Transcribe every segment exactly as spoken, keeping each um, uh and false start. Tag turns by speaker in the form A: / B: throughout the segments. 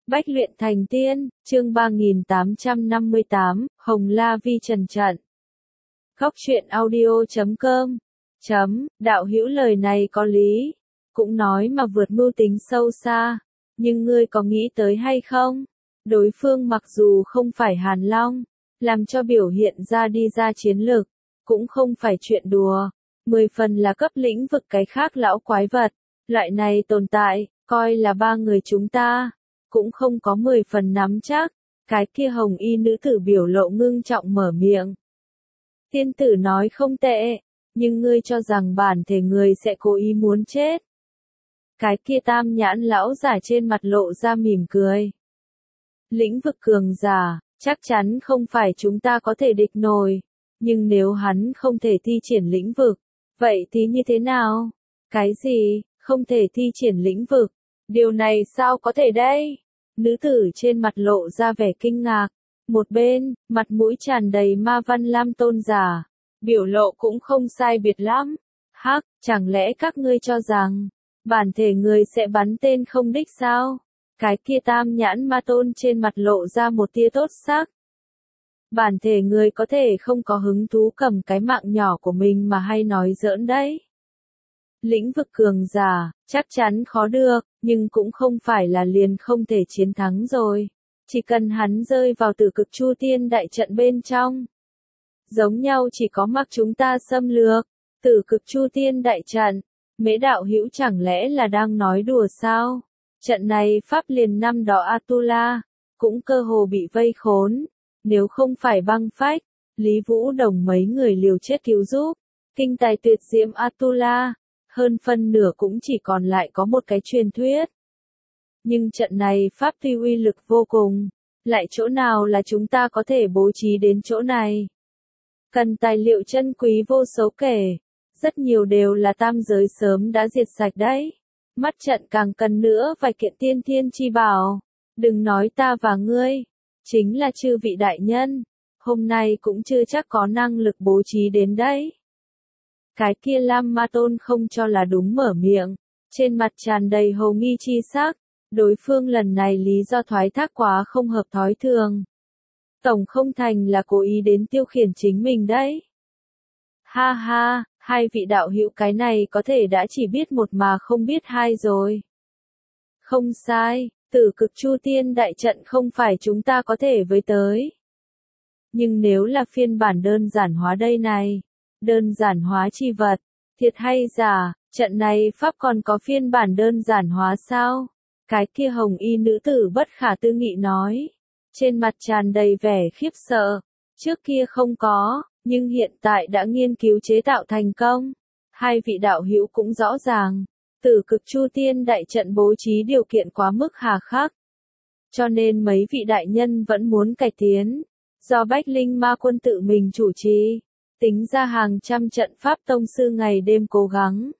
A: Bách luyện thành tiên, chương ba nghìn tám trăm năm mươi tám, Hồng La Vi trần trận. Góc truyện audio chấm com chấm, đạo hữu lời này có lý, cũng nói mà vượt mưu tính sâu xa, nhưng ngươi có nghĩ tới hay không? Đối phương mặc dù không phải Hàn Long, làm cho biểu hiện ra đi ra chiến lực, cũng không phải chuyện đùa, mười phần là cấp lĩnh vực cái khác lão quái vật, loại này tồn tại, coi là ba người chúng ta, cũng không có mười phần nắm chắc, cái kia hồng y nữ tử biểu lộ ngưng trọng mở miệng. Tiên tử nói không tệ, nhưng ngươi cho rằng bản thể người sẽ cố ý muốn chết. Cái kia tam nhãn lão giả trên mặt lộ ra mỉm cười. Lĩnh vực cường giả, chắc chắn không phải chúng ta có thể địch nổi, nhưng nếu hắn không thể thi triển lĩnh vực, vậy thì như thế nào? Cái gì, không thể thi triển lĩnh vực? Điều này sao có thể đây? Nữ tử trên mặt lộ ra vẻ kinh ngạc. Một bên, mặt mũi tràn đầy ma văn lam tôn giả. Biểu lộ cũng không sai biệt lắm. Hắc, chẳng lẽ các ngươi cho rằng, bản thể người sẽ bắn tên không đích sao? Cái kia tam nhãn ma tôn trên mặt lộ ra một tia tốt sắc. Bản thể người có thể không có hứng thú cầm cái mạng nhỏ của mình mà hay nói giỡn đấy. Lĩnh vực cường giả, chắc chắn khó được, nhưng cũng không phải là liền không thể chiến thắng rồi. Chỉ cần hắn rơi vào tử cực chu tiên đại trận bên trong. Giống nhau chỉ có mặc chúng ta xâm lược. Tử cực chu tiên đại trận, Mễ đạo hữu chẳng lẽ là đang nói đùa sao? Trận này pháp liền năm đó Atula, cũng cơ hồ bị vây khốn. Nếu không phải băng phách, Lý Vũ Đồng mấy người liều chết cứu giúp. Kinh tài tuyệt diễm Atula. Hơn phân nửa cũng chỉ còn lại có một cái truyền thuyết. Nhưng trận này pháp tuy uy lực vô cùng, lại chỗ nào là chúng ta có thể bố trí đến chỗ này. Cần tài liệu chân quý vô số kể, rất nhiều đều là tam giới sớm đã diệt sạch đấy. Mắt trận càng cần nữa vài kiện tiên thiên chi bảo, đừng nói ta và ngươi, chính là chư vị đại nhân, hôm nay cũng chưa chắc có năng lực bố trí đến đấy. Cái kia Lam Ma Tôn không cho là đúng mở miệng, trên mặt tràn đầy hồ nghi chi sắc, đối phương lần này lý do thoái thác quá không hợp thói thường. Tổng không thành là cố ý đến tiêu khiển chính mình đấy. Ha ha, hai vị đạo hữu cái này có thể đã chỉ biết một mà không biết hai rồi. Không sai, tử cực chu tiên đại trận không phải chúng ta có thể với tới. Nhưng nếu là phiên bản đơn giản hóa đây này, đơn giản hóa chi vật, thiệt hay giả, trận này pháp còn có phiên bản đơn giản hóa sao? Cái kia hồng y nữ tử bất khả tư nghị nói, trên mặt tràn đầy vẻ khiếp sợ, trước kia không có, nhưng hiện tại đã nghiên cứu chế tạo thành công. Hai vị đạo hữu cũng rõ ràng, tử cực chu tiên đại trận bố trí điều kiện quá mức hà khắc. Cho nên mấy vị đại nhân vẫn muốn cải tiến, do Bách Linh Ma Quân tự mình chủ trì. Tính ra hàng trăm trận pháp tông sư ngày đêm cố gắng.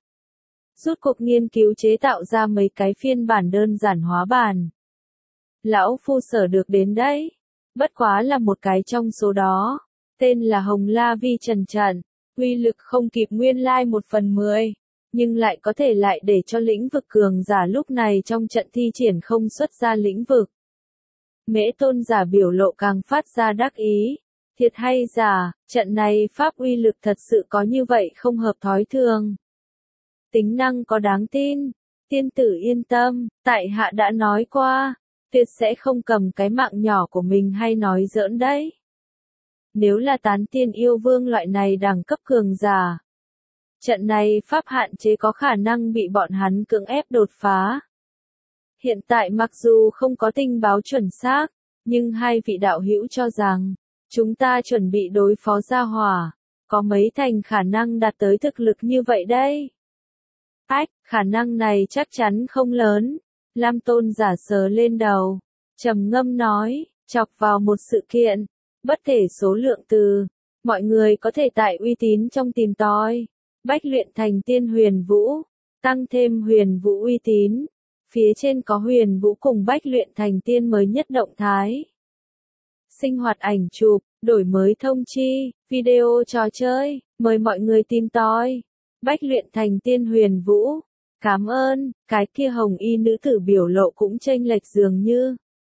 A: Rút cuộc nghiên cứu chế tạo ra mấy cái phiên bản đơn giản hóa bản. Lão phu sở được đến đấy. Bất quá là một cái trong số đó. Tên là Hồng La Vi trần trận. Uy lực không kịp nguyên lai một phần mười. Nhưng lại có thể lại để cho lĩnh vực cường giả lúc này trong trận thi triển không xuất ra lĩnh vực. Mễ tôn giả biểu lộ càng phát ra đắc ý. Thiệt hay giả, trận này pháp uy lực thật sự có như vậy không hợp thói thường. Tính năng có đáng tin, tiên tử yên tâm, tại hạ đã nói qua, tuyệt sẽ không cầm cái mạng nhỏ của mình hay nói giỡn đấy. Nếu là tán tiên yêu vương loại này đẳng cấp cường giả, trận này pháp hạn chế có khả năng bị bọn hắn cưỡng ép đột phá. Hiện tại mặc dù không có tình báo chuẩn xác, nhưng hai vị đạo hữu cho rằng, chúng ta chuẩn bị đối phó gia hỏa, có mấy thành khả năng đạt tới thực lực như vậy đây? Ách, khả năng này chắc chắn không lớn. Lam tôn giả sờ lên đầu, trầm ngâm nói, chọc vào một sự kiện, bất kể số lượng từ, mọi người có thể tại uy tín trong tìm tòi. Bách luyện thành tiên huyền vũ, tăng thêm huyền vũ uy tín, phía trên có huyền vũ cùng bách luyện thành tiên mới nhất động thái. Sinh hoạt ảnh chụp, đổi mới thông chi, video trò chơi, mời mọi người tìm tòi. Bách luyện thành tiên huyền vũ. Cảm ơn, cái kia hồng y nữ tử biểu lộ cũng chênh lệch dường như.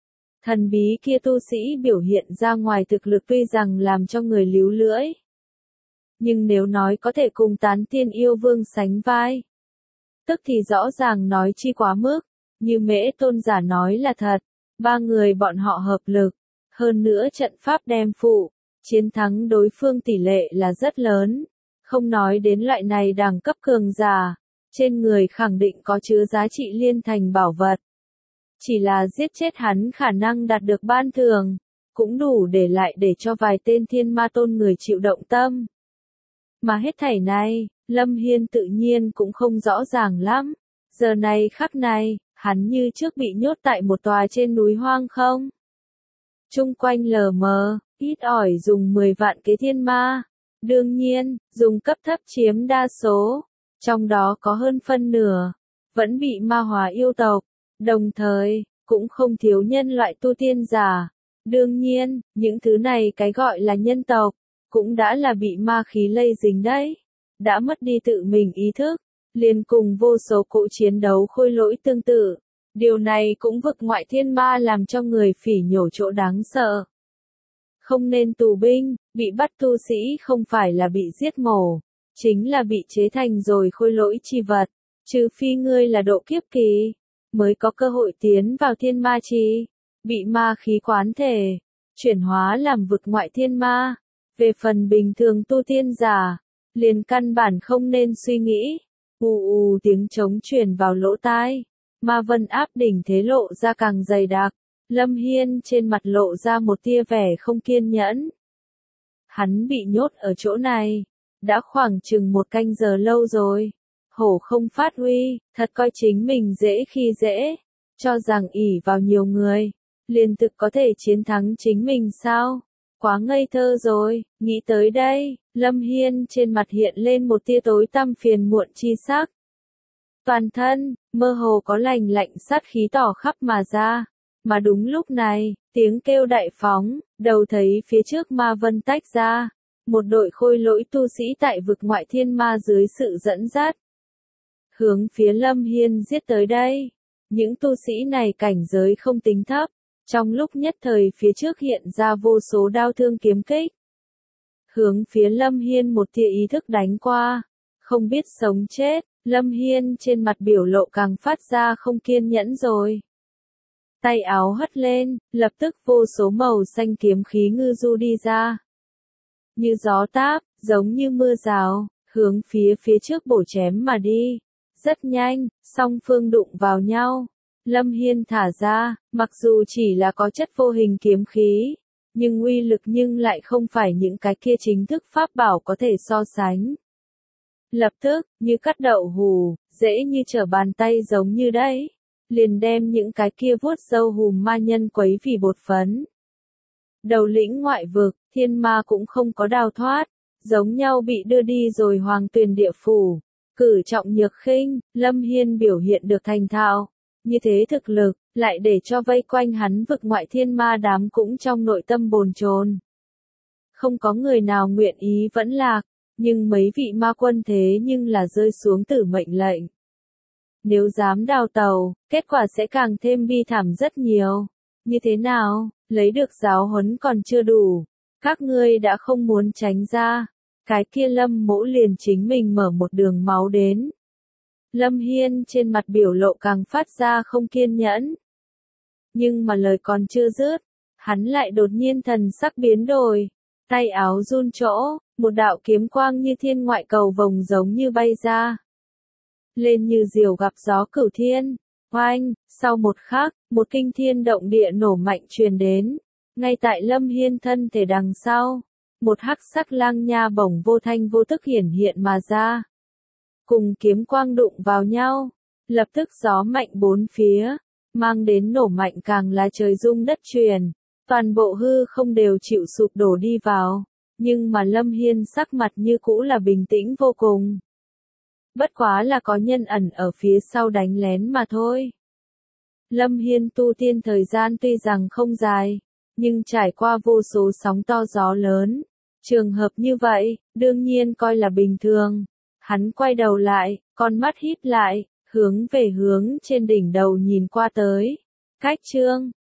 A: Thần bí kia tu sĩ biểu hiện ra ngoài thực lực tuy rằng làm cho người líu lưỡi. Nhưng nếu nói có thể cùng tán tiên yêu vương sánh vai, tức thì rõ ràng nói chi quá mức, như Mễ tôn giả nói là thật, ba người bọn họ hợp lực, hơn nữa trận pháp đem phụ, chiến thắng đối phương tỷ lệ là rất lớn, không nói đến loại này đẳng cấp cường giả, trên người khẳng định có chứa giá trị liên thành bảo vật. Chỉ là giết chết hắn khả năng đạt được ban thưởng, cũng đủ để lại để cho vài tên thiên ma tôn người chịu động tâm. Mà hết thảy này, Lâm Hiên tự nhiên cũng không rõ ràng lắm. Giờ này khắc này, hắn như trước bị nhốt tại một tòa trên núi hoang không. Trung quanh lờ mờ, ít ỏi dùng mười vạn kế thiên ma. Đương nhiên, dùng cấp thấp chiếm đa số, trong đó có hơn phân nửa, vẫn bị ma hóa yêu tộc, đồng thời, cũng không thiếu nhân loại tu tiên giả. Đương nhiên, những thứ này cái gọi là nhân tộc, cũng đã là bị ma khí lây dính đấy, đã mất đi tự mình ý thức, liền cùng vô số cỗ chiến đấu khôi lỗi tương tự. Điều này cũng vực ngoại thiên ma làm cho người phỉ nhổ chỗ đáng sợ. Không nên tù binh, bị bắt tu sĩ không phải là bị giết mổ, chính là bị chế thành rồi khôi lỗi chi vật, trừ phi ngươi là độ kiếp kỳ, mới có cơ hội tiến vào thiên ma chi, bị ma khí quán thể, chuyển hóa làm vực ngoại thiên ma. Về phần bình thường tu tiên giả, liền căn bản không nên suy nghĩ. Ù ù tiếng trống truyền vào lỗ tai, ma vân áp đỉnh thế lộ ra càng dày đặc. Lâm Hiên trên mặt lộ ra một tia vẻ không kiên nhẫn. Hắn bị nhốt ở chỗ này, đã khoảng chừng một canh giờ lâu rồi. Hổ không phát uy, thật coi chính mình dễ khi dễ, cho rằng ỷ vào nhiều người, liền thực có thể chiến thắng chính mình sao? Quá ngây thơ rồi, nghĩ tới đây, Lâm Hiên trên mặt hiện lên một tia tối tăm phiền muộn chi sắc. Toàn thân, mơ hồ có lành lạnh sát khí tỏ khắp mà ra. Mà đúng lúc này, tiếng kêu đại phóng, đầu thấy phía trước ma vân tách ra. Một đội khôi lỗi tu sĩ tại vực ngoại thiên ma dưới sự dẫn dắt. Hướng phía Lâm Hiên giết tới đây. Những tu sĩ này cảnh giới không tính thấp. Trong lúc nhất thời phía trước hiện ra vô số đao thương kiếm kích. Hướng phía Lâm Hiên một tia ý thức đánh qua. Không biết sống chết, Lâm Hiên trên mặt biểu lộ càng phát ra không kiên nhẫn rồi. Tay áo hất lên, lập tức vô số màu xanh kiếm khí ngư du đi ra. Như gió táp, giống như mưa rào, hướng phía phía trước bổ chém mà đi. Rất nhanh, song phương đụng vào nhau. Lâm Hiên thả ra, mặc dù chỉ là có chất vô hình kiếm khí, nhưng uy lực nhưng lại không phải những cái kia chính thức pháp bảo có thể so sánh. Lập tức, như cắt đậu hù, dễ như trở bàn tay giống như đấy. Liền đem những cái kia vuốt râu hùm ma nhân quấy vì bột phấn. Đầu lĩnh ngoại vực, thiên ma cũng không có đào thoát, giống nhau bị đưa đi rồi hoàng tuyền địa phủ. Cử trọng nhược khinh, Lâm Hiên biểu hiện được thành thạo. Như thế thực lực, lại để cho vây quanh hắn vực ngoại thiên ma đám cũng trong nội tâm bồn chồn. Không có người nào nguyện ý vẫn lạc, nhưng mấy vị ma quân thế nhưng là rơi xuống tử mệnh lệnh. Nếu dám đào tàu, kết quả sẽ càng thêm bi thảm rất nhiều. Như thế nào, lấy được giáo huấn còn chưa đủ. Các ngươi đã không muốn tránh ra. Cái kia Lâm Mỗ liền chính mình mở một đường máu đến. Lâm Hiên trên mặt biểu lộ càng phát ra không kiên nhẫn. Nhưng mà lời còn chưa dứt, hắn lại đột nhiên thần sắc biến đổi. Tay áo run chỗ, một đạo kiếm quang như thiên ngoại cầu vồng giống như bay ra. Lên như diều gặp gió cửu thiên, oanh, sau một khắc, một kinh thiên động địa nổ mạnh truyền đến, ngay tại Lâm Hiên thân thể đằng sau, một hắc sắc lang nha bổng vô thanh vô tức hiển hiện mà ra. Cùng kiếm quang đụng vào nhau, lập tức gió mạnh bốn phía, mang đến nổ mạnh càng là trời rung đất truyền, toàn bộ hư không đều chịu sụp đổ đi vào, nhưng mà Lâm Hiên sắc mặt như cũ là bình tĩnh vô cùng. Bất quá là có nhân ẩn ở phía sau đánh lén mà thôi. Lâm Hiên tu tiên thời gian tuy rằng không dài, nhưng trải qua vô số sóng to gió lớn. Trường hợp như vậy, đương nhiên coi là bình thường. Hắn quay đầu lại, con mắt híp lại, hướng về hướng trên đỉnh đầu nhìn qua tới. Cách chương